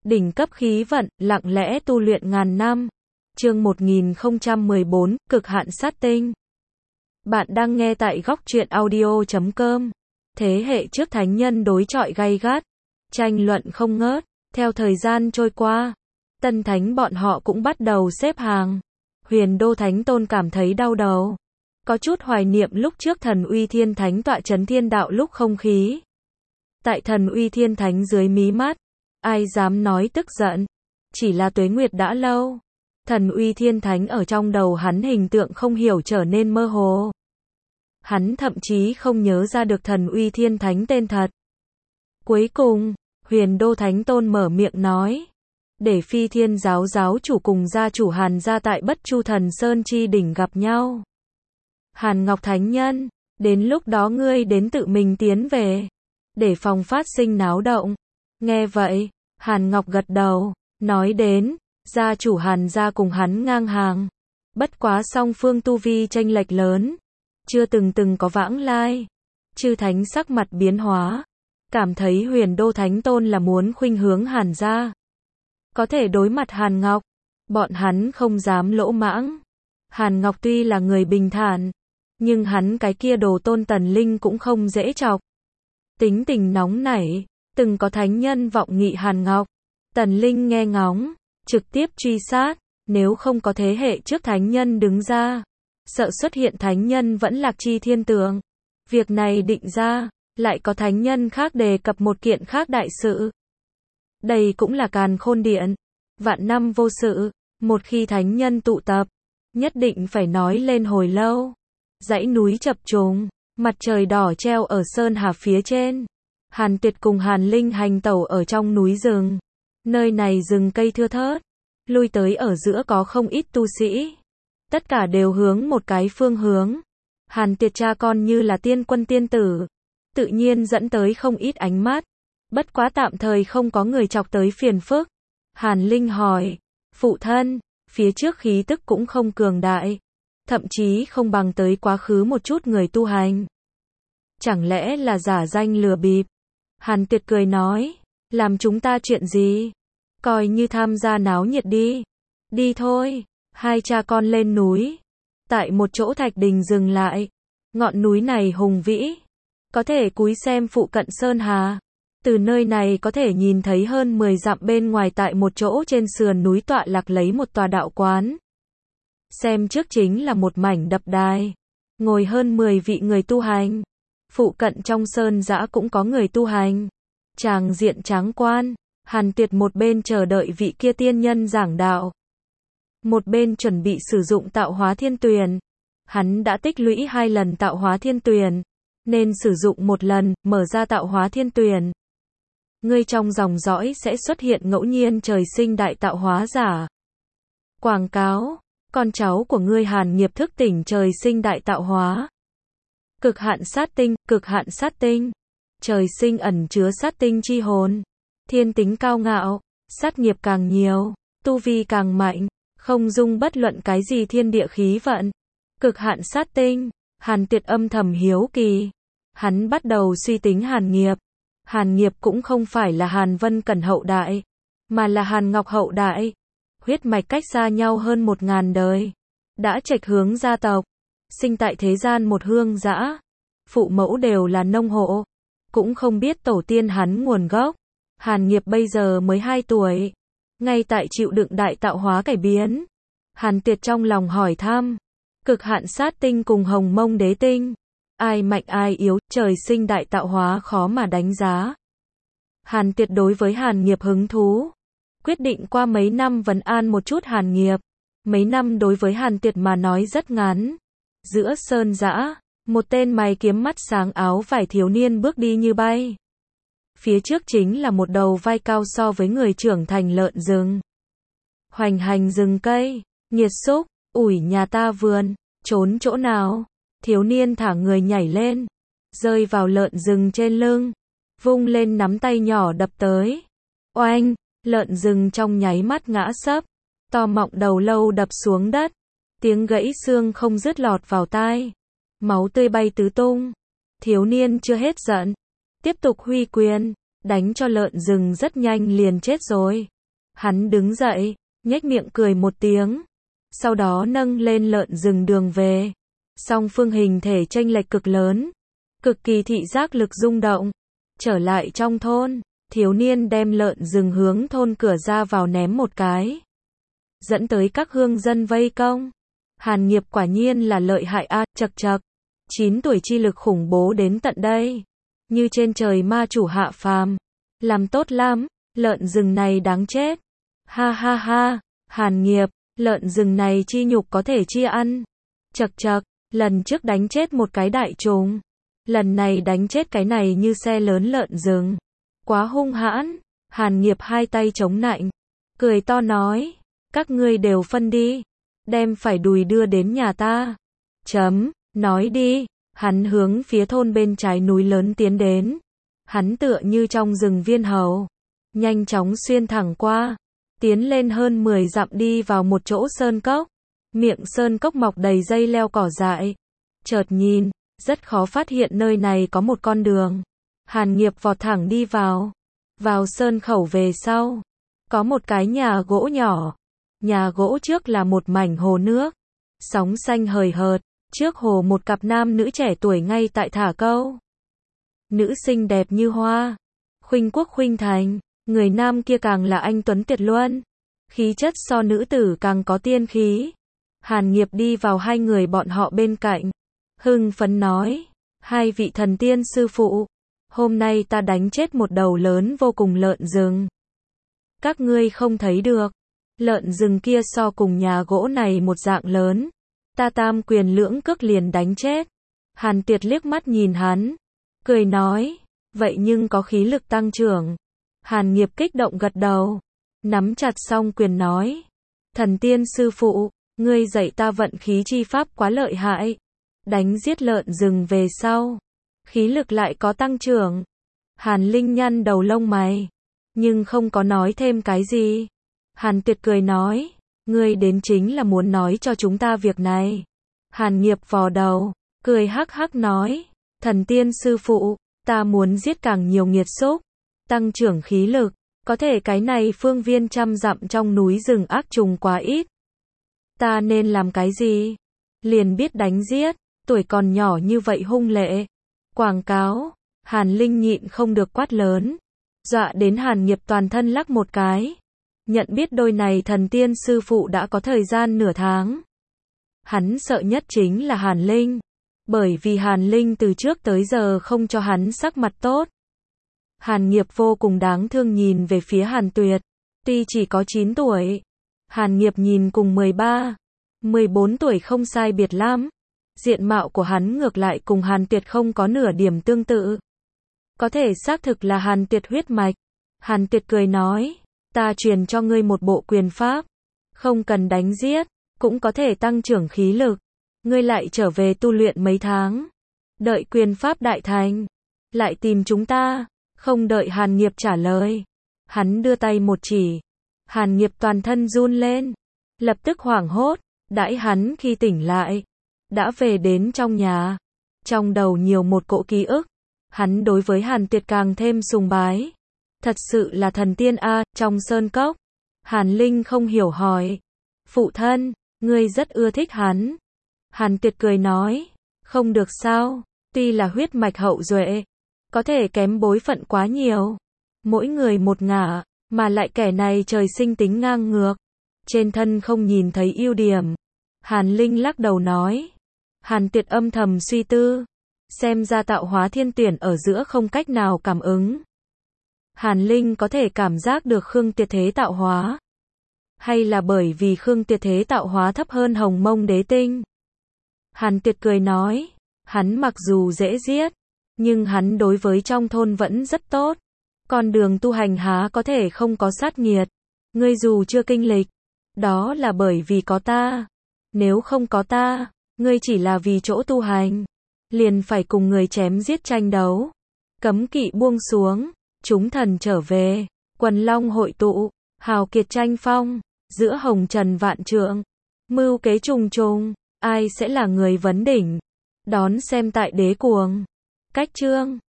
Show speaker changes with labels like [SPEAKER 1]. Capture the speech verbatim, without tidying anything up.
[SPEAKER 1] Đỉnh cấp khí vận, lặng lẽ tu luyện ngàn năm. Chương một nghìn không trăm mười bốn, cực hạn sát tinh. Bạn đang nghe tại góc truyện audio chấm com. Thế hệ trước thánh nhân đối chọi gay gắt, tranh luận không ngớt. Theo thời gian trôi qua, tân thánh bọn họ cũng bắt đầu xếp hàng. Huyền Đô Thánh Tôn cảm thấy đau đầu, có chút hoài niệm lúc trước Thần Uy Thiên Thánh tọa chấn thiên đạo lúc không khí. Tại Thần Uy Thiên Thánh dưới mí mắt, ai dám nói tức giận, chỉ là tuế nguyệt đã lâu. Thần Uy Thiên Thánh ở trong đầu hắn hình tượng không hiểu trở nên mơ hồ. Hắn thậm chí không nhớ ra được Thần Uy Thiên Thánh tên thật. Cuối cùng, Huyền Đô Thánh Tôn mở miệng nói, để Phi Thiên giáo giáo chủ cùng gia chủ Hàn gia tại Bất Chu Thần Sơn chi đỉnh gặp nhau. Hàn Ngọc Thánh Nhân, đến lúc đó ngươi đến tự mình tiến về, để phòng phát sinh náo động. Nghe vậy, Hàn Ngọc gật đầu, nói đến, gia chủ Hàn gia cùng hắn ngang hàng. Bất quá song phương tu vi chênh lệch lớn, chưa từng từng có vãng lai. Chư Thánh sắc mặt biến hóa, cảm thấy Huyền Đô Thánh Tôn là muốn khuynh hướng Hàn gia. Có thể đối mặt Hàn Ngọc, bọn hắn không dám lỗ mãng. Hàn Ngọc tuy là người bình thản, nhưng hắn cái kia đồ tôn Tần Linh cũng không dễ chọc. Tính tình nóng nảy, từng có thánh nhân vọng nghị Hàn Ngọc. Tần Linh nghe ngóng, trực tiếp truy sát, nếu không có thế hệ trước thánh nhân đứng ra, sợ xuất hiện thánh nhân vẫn lạc chi thiên tượng. Việc này định ra, lại có thánh nhân khác đề cập một kiện khác đại sự. Đây cũng là càn khôn điện, vạn năm vô sự, một khi thánh nhân tụ tập, nhất định phải nói lên hồi lâu. Dãy núi chập trùng, mặt trời đỏ treo ở sơn hà phía trên. Hàn Tuyệt cùng Hàn Linh hành tẩu ở trong núi rừng. Nơi này rừng cây thưa thớt, lui tới ở giữa có không ít tu sĩ. Tất cả đều hướng một cái phương hướng. Hàn Tuyệt cha con như là tiên quân tiên tử, tự nhiên dẫn tới không ít ánh mắt. Bất quá tạm thời không có người chọc tới phiền phức. Hàn Linh hỏi, phụ thân, phía trước khí tức cũng không cường đại, thậm chí không bằng tới quá khứ một chút người tu hành. Chẳng lẽ là giả danh lừa bịp? Hàn Tuyệt cười nói, làm chúng ta chuyện gì? Coi như tham gia náo nhiệt đi. Đi thôi. Hai cha con lên núi. Tại một chỗ thạch đình dừng lại. Ngọn núi này hùng vĩ, có thể cúi xem phụ cận sơn hà. Từ nơi này có thể nhìn thấy hơn mười dặm bên ngoài tại một chỗ trên sườn núi tọa lạc lấy một tòa đạo quán. Xem trước chính là một mảnh đập đài, ngồi hơn mười vị người tu hành. Phụ cận trong sơn dã cũng có người tu hành. Tràng diện tráng quan. Hàn Tuyệt một bên chờ đợi vị kia tiên nhân giảng đạo, một bên chuẩn bị sử dụng tạo hóa thiên tuyền. Hắn đã tích lũy hai lần tạo hóa thiên tuyền, nên sử dụng một lần, mở ra tạo hóa thiên tuyền. Ngươi trong dòng dõi sẽ xuất hiện ngẫu nhiên trời sinh đại tạo hóa giả. Quảng cáo, con cháu của ngươi Hàn nghiệp thức tỉnh trời sinh đại tạo hóa. Cực hạn sát tinh, cực hạn sát tinh. Trời sinh ẩn chứa sát tinh chi hồn. Thiên tính cao ngạo, sát nghiệp càng nhiều, tu vi càng mạnh, không dung bất luận cái gì thiên địa khí vận. Cực hạn sát tinh. Hàn Tuyệt âm thầm hiếu kỳ. Hắn bắt đầu suy tính Hàn nghiệp. Hàn nghiệp cũng không phải là Hàn Vân Cẩn hậu đại, mà là Hàn Ngọc hậu đại. Huyết mạch cách xa nhau hơn một ngàn đời. Đã trạch hướng gia tộc. Sinh tại thế gian một hương dã. Phụ mẫu đều là nông hộ. Cũng không biết tổ tiên hắn nguồn gốc. Hàn nghiệp bây giờ mới hai tuổi. Ngay tại chịu đựng đại tạo hóa cải biến. Hàn Tuyệt trong lòng hỏi thăm. Cực hạn sát tinh cùng hồng mông đế tinh. Ai mạnh ai yếu, trời sinh đại tạo hóa khó mà đánh giá. Hàn Tuyệt đối với Hàn nghiệp hứng thú. Quyết định qua mấy năm vấn an một chút Hàn nghiệp. Mấy năm đối với Hàn Tuyệt mà nói rất ngắn. Giữa sơn dã, một tên mày kiếm mắt sáng áo vải thiếu niên bước đi như bay. Phía trước chính là một đầu vai cao so với người trưởng thành lợn rừng. Hoành hành rừng cây, nghiệt xúc, ủi nhà ta vườn, trốn chỗ nào? Thiếu niên thả người nhảy lên, rơi vào lợn rừng trên lưng, vung lên nắm tay nhỏ đập tới. Oanh, lợn rừng trong nháy mắt ngã sấp, to mọng đầu lâu đập xuống đất, tiếng gãy xương không dứt lọt vào tai, máu tươi bay tứ tung. Thiếu niên chưa hết giận, tiếp tục huy quyền, đánh cho lợn rừng rất nhanh liền chết rồi. Hắn đứng dậy, nhếch miệng cười một tiếng. Sau đó nâng lên lợn rừng đường về. Song phương hình thể chênh lệch cực lớn. Cực kỳ thị giác lực rung động. Trở lại trong thôn, thiếu niên đem lợn rừng hướng thôn cửa ra vào ném một cái. Dẫn tới các hương dân vây công. Hàn Nghiệp quả nhiên là lợi hại a, à, chậc chậc. chín tuổi chi lực khủng bố đến tận đây. Như trên trời ma chủ hạ phàm. Làm tốt lắm, lợn rừng này đáng chết. Ha ha ha, Hàn Nghiệp, lợn rừng này chi nhục có thể chia ăn. Chậc chậc, lần trước đánh chết một cái đại trùng. Lần này đánh chết cái này như xe lớn lợn rừng. Quá hung hãn. Hàn Nghiệp hai tay chống nạnh. Cười to nói. Các ngươi đều phân đi. Đem phải đùi đưa đến nhà ta. Chấm, nói đi. Hắn hướng phía thôn bên trái núi lớn tiến đến. Hắn tựa như trong rừng viên hầu. Nhanh chóng xuyên thẳng qua. Tiến lên hơn mười dặm đi vào một chỗ sơn cốc. Miệng sơn cốc mọc đầy dây leo cỏ dại. Chợt nhìn, rất khó phát hiện nơi này có một con đường. Hàn Nghiệp vọt thẳng đi vào. Vào sơn khẩu về sau. Có một cái nhà gỗ nhỏ. Nhà gỗ trước là một mảnh hồ nước. Sóng xanh hời hợt. Trước hồ một cặp nam nữ trẻ tuổi ngay tại thả câu. Nữ xinh đẹp như hoa. Khuynh quốc khuynh thành. Người nam kia càng là anh tuấn tuyệt luân. Khí chất so nữ tử càng có tiên khí. Hàn Nghiệp đi vào hai người bọn họ bên cạnh. Hưng phấn nói. Hai vị thần tiên sư phụ. Hôm nay ta đánh chết một đầu lớn vô cùng lợn rừng. Các ngươi không thấy được. Lợn rừng kia so cùng nhà gỗ này một dạng lớn. Ta tam quyền lưỡng cước liền đánh chết. Hàn Tuyệt liếc mắt nhìn hắn. Cười nói. Vậy nhưng có khí lực tăng trưởng. Hàn Nghiệp kích động gật đầu. Nắm chặt song quyền nói. Thần tiên sư phụ. Ngươi dạy ta vận khí chi pháp quá lợi hại. Đánh giết lợn rừng về sau. Khí lực lại có tăng trưởng. Hàn Linh nhăn đầu lông mày. Nhưng không có nói thêm cái gì. Hàn Tuyệt cười nói. Ngươi đến chính là muốn nói cho chúng ta việc này. Hàn Nghiệp vò đầu. Cười hắc hắc nói. Thần tiên sư phụ. Ta muốn giết càng nhiều nghiệt xúc. Tăng trưởng khí lực. Có thể cái này phương viên trăm dặm trong núi rừng ác trùng quá ít. Ta nên làm cái gì? Liền biết đánh giết. Tuổi còn nhỏ như vậy hung lệ. Quảng cáo. Hàn Linh nhịn không được quát lớn. Dọa đến Hàn Nghiệp toàn thân lắc một cái. Nhận biết đôi này thần tiên sư phụ đã có thời gian nửa tháng. Hắn sợ nhất chính là Hàn Linh. Bởi vì Hàn Linh từ trước tới giờ không cho hắn sắc mặt tốt. Hàn Nghiệp vô cùng đáng thương nhìn về phía Hàn Tuyệt. Tuy chỉ có chín tuổi. Hàn Nghiệp nhìn cùng mười ba, mười bốn tuổi không sai biệt lắm. Diện mạo của hắn ngược lại cùng Hàn Tuyệt không có nửa điểm tương tự. Có thể xác thực là Hàn Tuyệt huyết mạch. Hàn Tuyệt cười nói. Ta truyền cho ngươi một bộ quyền pháp. Không cần đánh giết. Cũng có thể tăng trưởng khí lực. Ngươi lại trở về tu luyện mấy tháng. Đợi quyền pháp đại thành. Lại tìm chúng ta. Không đợi Hàn Nghiệp trả lời. Hắn đưa tay một chỉ. Hàn Nghiệp toàn thân run lên. Lập tức hoảng hốt. Đãi hắn khi tỉnh lại. Đã về đến trong nhà. Trong đầu nhiều một cỗ ký ức. Hắn đối với Hàn Tuyệt càng thêm sùng bái. Thật sự là thần tiên a, trong sơn cốc. Hàn Linh không hiểu hỏi. Phụ thân, ngươi rất ưa thích hắn. Hàn Tuyệt cười nói. Không được sao, tuy là huyết mạch hậu duệ. Có thể kém bối phận quá nhiều. Mỗi người một ngả, mà lại kẻ này trời sinh tính ngang ngược. Trên thân không nhìn thấy ưu điểm. Hàn Linh lắc đầu nói. Hàn Tuyệt âm thầm suy tư. Xem ra tạo hóa thiên tuyển ở giữa không cách nào cảm ứng. Hàn Linh có thể cảm giác được Khương Tuyệt Thế tạo hóa. Hay là bởi vì Khương Tuyệt Thế tạo hóa thấp hơn Hồng Mông Đế Tinh? Hàn Tuyệt cười nói. Hắn mặc dù dễ giết. Nhưng hắn đối với trong thôn vẫn rất tốt. Con đường tu hành há có thể không có sát nghiệt. Ngươi dù chưa kinh lịch. Đó là bởi vì có ta. Nếu không có ta, ngươi chỉ là vì chỗ tu hành. Liền phải cùng người chém giết tranh đấu. Cấm kỵ buông xuống. Chúng thần trở về. Quần long hội tụ. Hào kiệt tranh phong. Giữa hồng trần vạn trượng. Mưu kế trùng trùng. Ai sẽ là người vấn đỉnh? Đón xem tại Đế Cuồng. Cách chương